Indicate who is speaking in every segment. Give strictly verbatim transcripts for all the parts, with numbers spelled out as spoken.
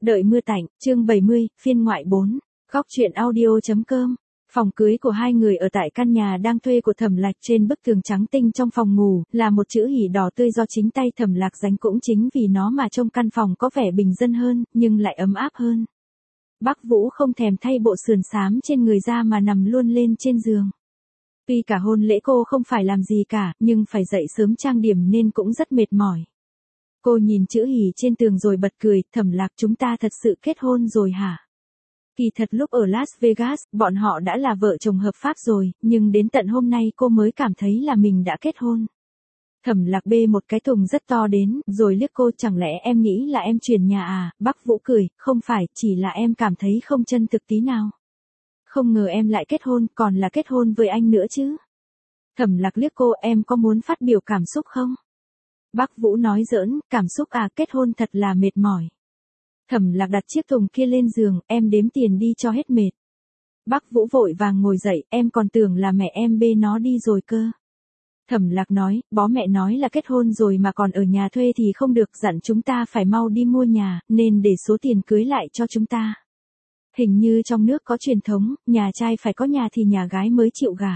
Speaker 1: Đợi mưa tạnh, chương bảy mươi, phiên ngoại bốn. Góc truyện audio.com. Phòng cưới của hai người ở tại căn nhà đang thuê của Thẩm Lạc. Trên bức tường trắng tinh trong phòng ngủ là một chữ hỉ đỏ tươi do chính tay Thẩm Lạc dán, cũng chính vì nó mà trong căn phòng có vẻ bình dân hơn, nhưng lại ấm áp hơn. Bác Vũ không thèm thay bộ sườn xám trên người ra mà nằm luôn lên trên giường. Tuy cả hôn lễ cô không phải làm gì cả, nhưng phải dậy sớm trang điểm nên cũng rất mệt mỏi. Cô nhìn chữ hỉ trên tường rồi bật cười. Thẩm Lạc, chúng ta thật sự kết hôn rồi hả? Kỳ thật lúc ở Las Vegas, bọn họ đã là vợ chồng hợp pháp rồi, nhưng đến tận hôm nay cô mới cảm thấy là mình đã kết hôn. Thẩm Lạc bê một cái thùng rất to đến, rồi liếc cô. Chẳng lẽ em nghĩ là em chuyển nhà à? Bác Vũ cười, không phải, chỉ là em cảm thấy không chân thực tí nào. Không ngờ em lại kết hôn, còn là kết hôn với anh nữa chứ. Thẩm Lạc liếc cô, em có muốn phát biểu cảm xúc không? Bác Vũ nói giỡn, cảm xúc à, kết hôn thật là mệt mỏi. Thẩm Lạc đặt chiếc thùng kia lên giường, em đếm tiền đi cho hết mệt. Bác Vũ vội vàng ngồi dậy, em còn tưởng là mẹ em bê nó đi rồi cơ. Thẩm Lạc nói, bố mẹ nói là kết hôn rồi mà còn ở nhà thuê thì không được, dặn chúng ta phải mau đi mua nhà, nên để số tiền cưới lại cho chúng ta. Hình như trong nước có truyền thống, nhà trai phải có nhà thì nhà gái mới chịu gả.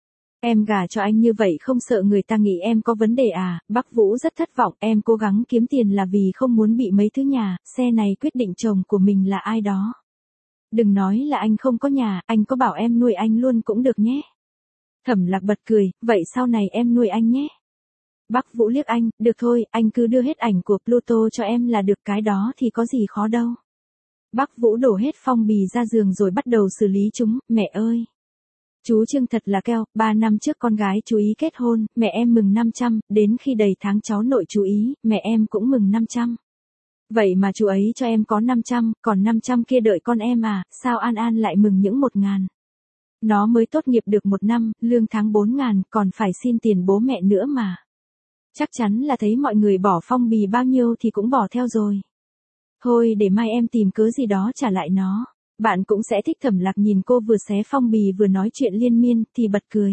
Speaker 1: Em gả cho anh như vậy không sợ người ta nghĩ em có vấn đề à? Bác Vũ rất thất vọng, em cố gắng kiếm tiền là vì không muốn bị mấy thứ nhà, xe này quyết định chồng của mình là ai đó. Đừng nói là anh không có nhà, anh có bảo em nuôi anh luôn cũng được nhé. Thẩm Lạc bật cười, vậy sau này em nuôi anh nhé. Bác Vũ liếc anh, được thôi, anh cứ đưa hết ảnh của Pluto cho em là được, cái đó thì có gì khó đâu. Bác Vũ đổ hết phong bì ra giường rồi bắt đầu xử lý chúng. Mẹ ơi! Chú Trương thật là keo, ba năm trước con gái chú ý kết hôn, mẹ em mừng năm trăm, đến khi đầy tháng cháu nội chú ý, mẹ em cũng mừng năm trăm. Vậy mà chú ấy cho em có năm trăm, còn năm trăm kia đợi con em à, sao An An lại mừng những một ngàn. Nó mới tốt nghiệp được một năm, lương tháng bốn ngàn, còn phải xin tiền bố mẹ nữa mà. Chắc chắn là thấy mọi người bỏ phong bì bao nhiêu thì cũng bỏ theo rồi. Thôi để mai em tìm cớ gì đó trả lại nó. Bạn cũng sẽ thích. Thẩm Lạc nhìn cô vừa xé phong bì vừa nói chuyện liên miên, thì bật cười.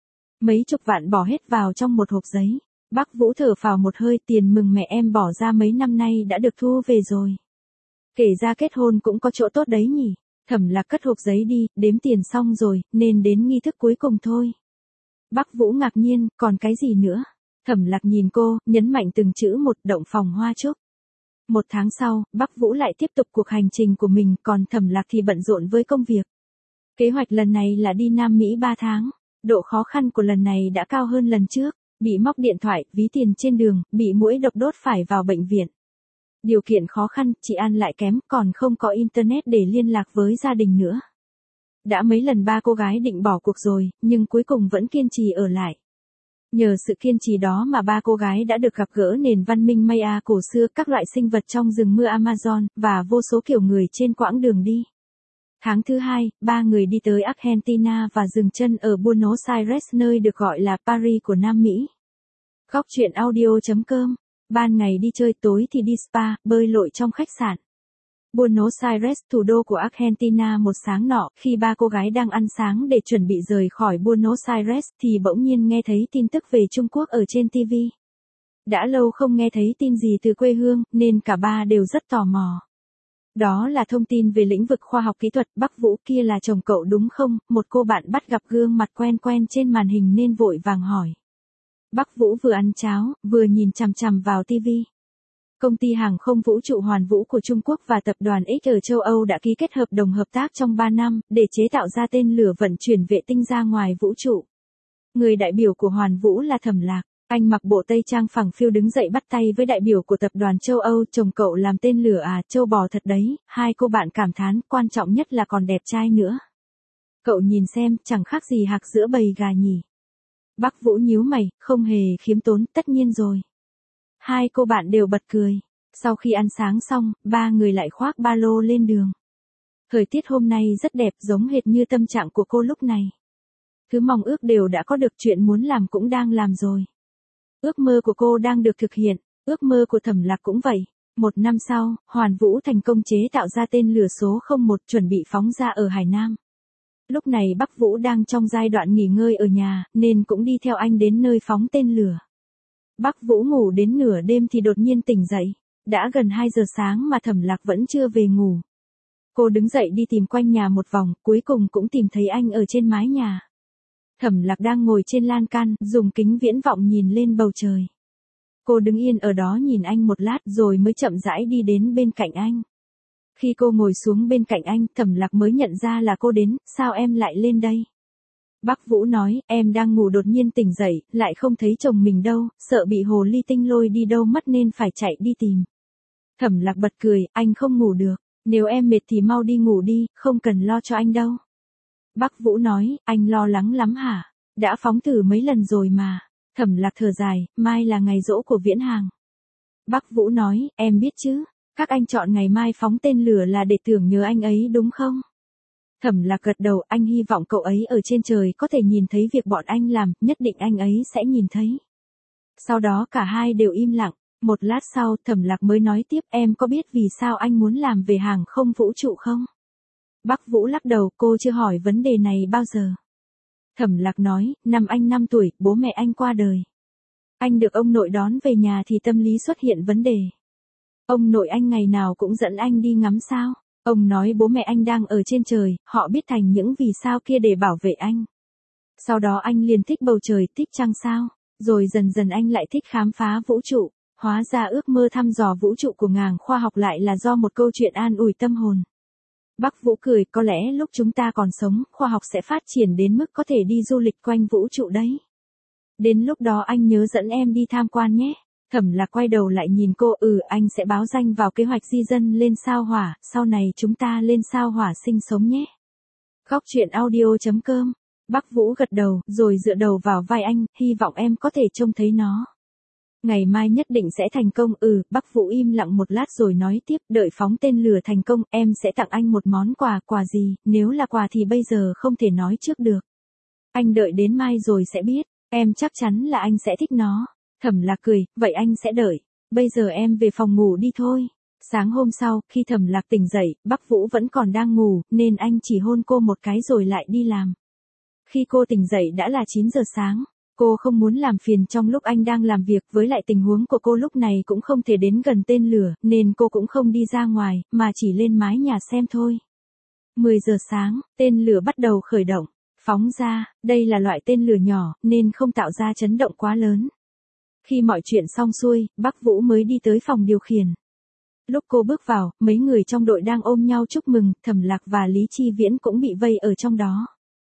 Speaker 1: Mấy chục vạn bỏ hết vào trong một hộp giấy. Bác Vũ thở phào một hơi, tiền mừng mẹ em bỏ ra mấy năm nay đã được thu về rồi. Kể ra kết hôn cũng có chỗ tốt đấy nhỉ. Thẩm Lạc cất hộp giấy đi, đếm tiền xong rồi, nên đến nghi thức cuối cùng thôi. Bác Vũ ngạc nhiên, còn cái gì nữa? Thẩm Lạc nhìn cô, nhấn mạnh từng chữ một, động phòng hoa trúc. Một tháng sau, Bác Vũ lại tiếp tục cuộc hành trình của mình, còn Thẩm Lạc thì bận rộn với công việc. Kế hoạch lần này là đi Nam Mỹ ba tháng. Độ khó khăn của lần này đã cao hơn lần trước, bị móc điện thoại, ví tiền trên đường, bị muỗi độc đốt phải vào bệnh viện. Điều kiện khó khăn, chị ăn lại kém, còn không có internet để liên lạc với gia đình nữa. Đã mấy lần ba cô gái định bỏ cuộc rồi, nhưng cuối cùng vẫn kiên trì ở lại. Nhờ sự kiên trì đó mà ba cô gái đã được gặp gỡ nền văn minh Maya cổ xưa, các loại sinh vật trong rừng mưa Amazon, và vô số kiểu người trên quãng đường đi. Tháng thứ hai, ba người đi tới Argentina và dừng chân ở Buenos Aires, nơi được gọi là Paris của Nam Mỹ. Góc truyện audio.com. Ban ngày đi chơi, tối thì đi spa, bơi lội trong khách sạn. Buenos Aires, thủ đô của Argentina. Một sáng nọ, khi ba cô gái đang ăn sáng để chuẩn bị rời khỏi Buenos Aires, thì bỗng nhiên nghe thấy tin tức về Trung Quốc ở trên ti vi. Đã lâu không nghe thấy tin gì từ quê hương, nên cả ba đều rất tò mò. Đó là thông tin về lĩnh vực khoa học kỹ thuật. Bác Vũ, kia là chồng cậu đúng không? Một cô bạn bắt gặp gương mặt quen quen trên màn hình nên vội vàng hỏi. Bác Vũ vừa ăn cháo, vừa nhìn chằm chằm vào ti vi. Công ty hàng không vũ trụ Hoàn Vũ của Trung Quốc và tập đoàn X ở châu Âu đã ký kết hợp đồng hợp tác trong ba năm, để chế tạo ra tên lửa vận chuyển vệ tinh ra ngoài vũ trụ. Người đại biểu của Hoàn Vũ là Thẩm Lạc. Anh mặc bộ tây trang phẳng phiu đứng dậy bắt tay với đại biểu của tập đoàn châu Âu. Chồng cậu làm tên lửa à, châu bò thật đấy. Hai cô bạn cảm thán, quan trọng nhất là còn đẹp trai nữa. Cậu nhìn xem, chẳng khác gì hạc giữa bầy gà nhỉ. Bác Vũ nhíu mày, không hề khiêm tốn, tất nhiên rồi. Hai cô bạn đều bật cười. Sau khi ăn sáng xong, ba người lại khoác ba lô lên đường. Thời tiết hôm nay rất đẹp, giống hệt như tâm trạng của cô lúc này. Thứ mong ước đều đã có được, chuyện muốn làm cũng đang làm rồi. Ước mơ của cô đang được thực hiện, ước mơ của Thẩm Lạc cũng vậy. Một năm sau, Hoàn Vũ thành công chế tạo ra tên lửa số không một, chuẩn bị phóng ra ở Hải Nam. Lúc này Bác Vũ đang trong giai đoạn nghỉ ngơi ở nhà, nên cũng đi theo anh đến nơi phóng tên lửa. Bác Vũ ngủ đến nửa đêm thì đột nhiên tỉnh dậy. đã gần hai giờ sáng mà Thẩm Lạc vẫn chưa về ngủ. Cô đứng dậy đi tìm quanh nhà một vòng, cuối cùng cũng tìm thấy anh ở trên mái nhà. Thẩm Lạc đang ngồi trên lan can, dùng kính viễn vọng nhìn lên bầu trời. Cô đứng yên ở đó nhìn anh một lát rồi mới chậm rãi đi đến bên cạnh anh. Khi cô ngồi xuống bên cạnh anh, Thẩm Lạc mới nhận ra là cô đến, sao em lại lên đây? Bắc Vũ nói, em đang ngủ đột nhiên tỉnh dậy, lại không thấy chồng mình đâu, sợ bị hồ ly tinh lôi đi đâu mất nên phải chạy đi tìm. Thẩm Lạc bật cười, anh không ngủ được, nếu em mệt thì mau đi ngủ đi, không cần lo cho anh đâu. Bắc Vũ nói, anh lo lắng lắm hả? Đã phóng thử mấy lần rồi mà. Thẩm Lạc thở dài, mai là ngày giỗ của Viễn Hàng. Bắc Vũ nói, em biết chứ, các anh chọn ngày mai phóng tên lửa là để tưởng nhớ anh ấy đúng không? Thẩm Lạc gật đầu, anh hy vọng cậu ấy ở trên trời có thể nhìn thấy việc bọn anh làm, nhất định anh ấy sẽ nhìn thấy. Sau đó cả hai đều im lặng, một lát sau Thẩm Lạc mới nói tiếp, em có biết vì sao anh muốn làm về hàng không vũ trụ không? Bắc Vũ lắc đầu, cô chưa hỏi vấn đề này bao giờ. Thẩm Lạc nói, năm anh năm tuổi, bố mẹ anh qua đời. Anh được ông nội đón về nhà thì tâm lý xuất hiện vấn đề. Ông nội anh ngày nào cũng dẫn anh đi ngắm sao. Ông nói bố mẹ anh đang ở trên trời, họ biết thành những vì sao kia để bảo vệ anh. Sau đó anh liền thích bầu trời, thích trăng sao. Rồi dần dần anh lại thích khám phá vũ trụ. Hóa ra ước mơ thăm dò vũ trụ của ngàng khoa học lại là do một câu chuyện an ủi tâm hồn. Bắc Vũ cười, có lẽ lúc chúng ta còn sống, khoa học sẽ phát triển đến mức có thể đi du lịch quanh vũ trụ đấy. Đến lúc đó anh nhớ dẫn em đi tham quan nhé. Thẩm Lạc quay đầu lại nhìn cô, ừ anh sẽ báo danh vào kế hoạch di dân lên sao Hỏa, sau này chúng ta lên sao Hỏa sinh sống nhé. Góc truyện audio chấm com. Bắc Vũ gật đầu, rồi dựa đầu vào vai anh, hy vọng em có thể trông thấy nó. Ngày mai nhất định sẽ thành công, ừ, Bắc Vũ im lặng một lát rồi nói tiếp, đợi phóng tên lửa thành công, em sẽ tặng anh một món quà, quà gì, nếu là quà thì bây giờ không thể nói trước được. Anh đợi đến mai rồi sẽ biết, em chắc chắn là anh sẽ thích nó. Thẩm Lạc cười, vậy anh sẽ đợi, bây giờ em về phòng ngủ đi thôi. Sáng hôm sau, khi Thẩm Lạc tỉnh dậy, Bắc Vũ vẫn còn đang ngủ, nên anh chỉ hôn cô một cái rồi lại đi làm. Khi cô tỉnh dậy đã là chín giờ sáng. Cô không muốn làm phiền trong lúc anh đang làm việc, với lại tình huống của cô lúc này cũng không thể đến gần tên lửa, nên cô cũng không đi ra ngoài, mà chỉ lên mái nhà xem thôi. mười giờ sáng, tên lửa bắt đầu khởi động, phóng ra, đây là loại tên lửa nhỏ, nên không tạo ra chấn động quá lớn. Khi mọi chuyện xong xuôi, Bắc Vũ mới đi tới phòng điều khiển. Lúc cô bước vào, mấy người trong đội đang ôm nhau chúc mừng, Thẩm Lạc và Lý Chi Viễn cũng bị vây ở trong đó.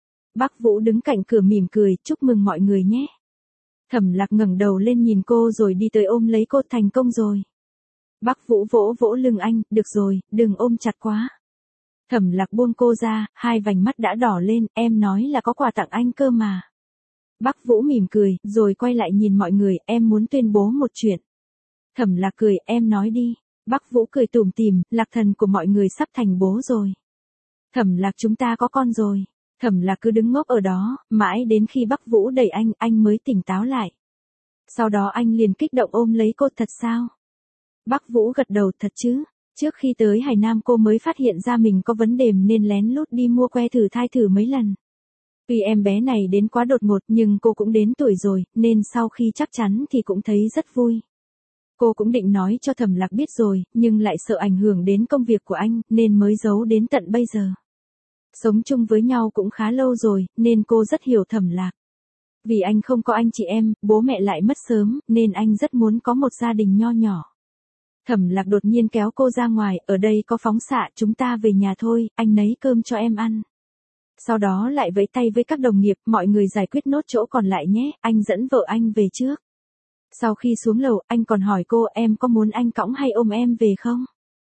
Speaker 1: Bắc Vũ đứng cạnh cửa mỉm cười, chúc mừng mọi người nhé. Thẩm Lạc ngẩng đầu lên nhìn cô rồi đi tới ôm lấy cô, thành công rồi. Bắc Vũ vỗ vỗ lưng anh, được rồi, đừng ôm chặt quá. Thẩm Lạc buông cô ra, hai vành mắt đã đỏ lên, em nói là có quà tặng anh cơ mà. Bắc Vũ mỉm cười, rồi quay lại nhìn mọi người, em muốn tuyên bố một chuyện. Thẩm Lạc cười, em nói đi. Bắc Vũ cười tủm tỉm, Lạc Thần của mọi người sắp thành bố rồi. Thẩm Lạc, chúng ta có con rồi. Thẩm Lạc cứ đứng ngốc ở đó, mãi đến khi Bắc Vũ đẩy anh, anh mới tỉnh táo lại. Sau đó anh liền kích động ôm lấy cô, thật sao? Bắc Vũ gật đầu, thật chứ. Trước khi tới Hải Nam cô mới phát hiện ra mình có vấn đề nên lén lút đi mua que thử thai thử mấy lần. Vì em bé này đến quá đột ngột nhưng cô cũng đến tuổi rồi, nên sau khi chắc chắn thì cũng thấy rất vui. Cô cũng định nói cho Thẩm Lạc biết rồi, nhưng lại sợ ảnh hưởng đến công việc của anh, nên mới giấu đến tận bây giờ. Sống chung với nhau cũng khá lâu rồi, nên cô rất hiểu Thẩm Lạc. Vì anh không có anh chị em, bố mẹ lại mất sớm, nên anh rất muốn có một gia đình nho nhỏ. Thẩm Lạc đột nhiên kéo cô ra ngoài, ở đây có phóng xạ, chúng ta về nhà thôi, anh nấy cơm cho em ăn. Sau đó lại vẫy tay với các đồng nghiệp, mọi người giải quyết nốt chỗ còn lại nhé, anh dẫn vợ anh về trước. Sau khi xuống lầu, anh còn hỏi cô, em có muốn anh cõng hay ôm em về không?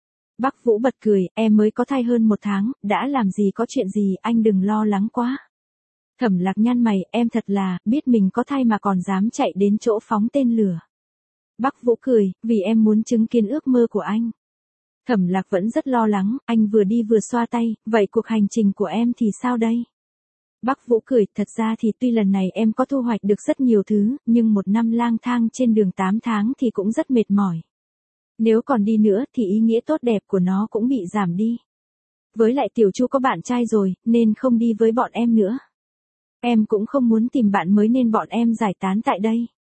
Speaker 1: Bắc Vũ bật cười, em mới có thai hơn một tháng, đã làm gì có chuyện gì, anh đừng lo lắng quá. Thẩm Lạc nhăn mày, em thật là, biết mình có thai mà còn dám chạy đến chỗ phóng tên lửa. Bắc Vũ cười, vì em muốn chứng kiến ước mơ của anh. Thẩm Lạc vẫn rất lo lắng, anh vừa đi vừa xoa tay, vậy cuộc hành trình của em thì sao đây? Bắc Vũ cười, thật ra thì tuy lần này em có thu hoạch được rất nhiều thứ, nhưng một năm lang thang trên đường tám tháng thì cũng rất mệt mỏi. Nếu còn đi nữa thì ý nghĩa tốt đẹp của nó cũng bị giảm đi. Với lại Tiểu Chu có bạn trai rồi, nên không đi với bọn em nữa. Em cũng không muốn tìm bạn mới nên bọn em giải tán tại đây.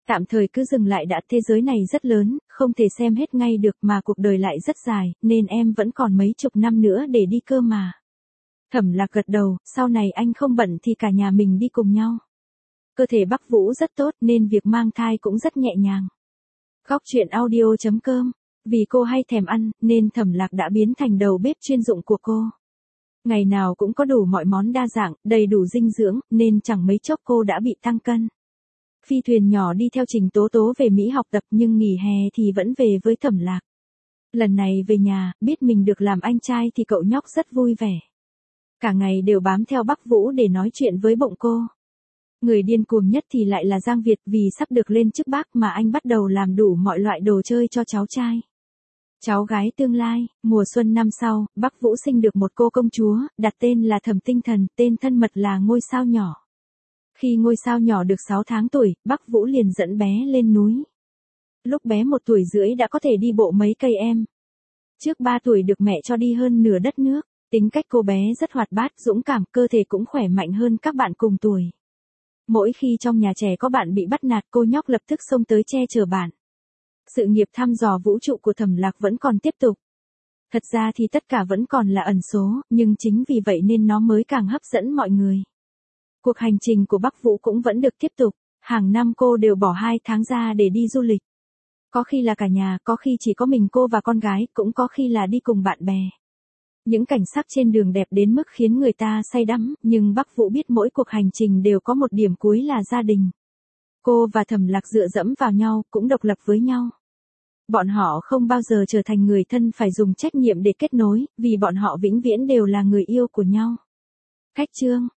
Speaker 1: Tạm thời cứ dừng lại đã, thế giới này rất lớn, không thể xem hết ngay được mà cuộc đời lại rất dài, nên em vẫn còn mấy chục năm nữa để đi cơ mà. Thẩm Lạc gật đầu, sau này anh không bận thì cả nhà mình đi cùng nhau. Cơ thể Bắc Vũ rất tốt nên việc mang thai cũng rất nhẹ nhàng. Góc truyện audio chấm com. Vì cô hay thèm ăn, nên Thẩm Lạc đã biến thành đầu bếp chuyên dụng của cô. Ngày nào cũng có đủ mọi món đa dạng, đầy đủ dinh dưỡng, nên chẳng mấy chốc cô đã bị tăng cân. Phi thuyền nhỏ đi theo Trình Tố Tố về Mỹ học tập nhưng nghỉ hè thì vẫn về với Thẩm Lạc. Lần này về nhà, biết mình được làm anh trai thì cậu nhóc rất vui vẻ. Cả ngày đều bám theo Bắc Vũ để nói chuyện với bụng cô. Người điên cuồng nhất thì lại là Giang Việt, vì sắp được lên chức bác mà anh bắt đầu làm đủ mọi loại đồ chơi cho cháu trai. Cháu gái tương lai, mùa xuân năm sau, Bắc Vũ sinh được một cô công chúa, đặt tên là Thẩm Tinh Thần, tên thân mật là Ngôi Sao Nhỏ. Khi Ngôi Sao Nhỏ được sáu tháng tuổi, Bắc Vũ liền dẫn bé lên núi. Lúc bé một tuổi rưỡi đã có thể đi bộ mấy cây em. Trước ba tuổi được mẹ cho đi hơn nửa đất nước, tính cách cô bé rất hoạt bát, dũng cảm, cơ thể cũng khỏe mạnh hơn các bạn cùng tuổi. Mỗi khi trong nhà trẻ có bạn bị bắt nạt, cô nhóc lập tức xông tới che chở bạn. Sự nghiệp thăm dò vũ trụ của Thẩm Lạc vẫn còn tiếp tục. Thật ra thì tất cả vẫn còn là ẩn số, nhưng chính vì vậy nên nó mới càng hấp dẫn mọi người. Cuộc hành trình của Bắc Vũ cũng vẫn được tiếp tục, hàng năm cô đều bỏ hai tháng ra để đi du lịch. Có khi là cả nhà, có khi chỉ có mình cô và con gái, cũng có khi là đi cùng bạn bè. Những cảnh sắc trên đường đẹp đến mức khiến người ta say đắm, nhưng Bắc Vũ biết mỗi cuộc hành trình đều có một điểm cuối là gia đình. Cô và Thẩm Lạc dựa dẫm vào nhau, cũng độc lập với nhau. Bọn họ không bao giờ trở thành người thân phải dùng trách nhiệm để kết nối, vì bọn họ vĩnh viễn đều là người yêu của nhau. Cách chương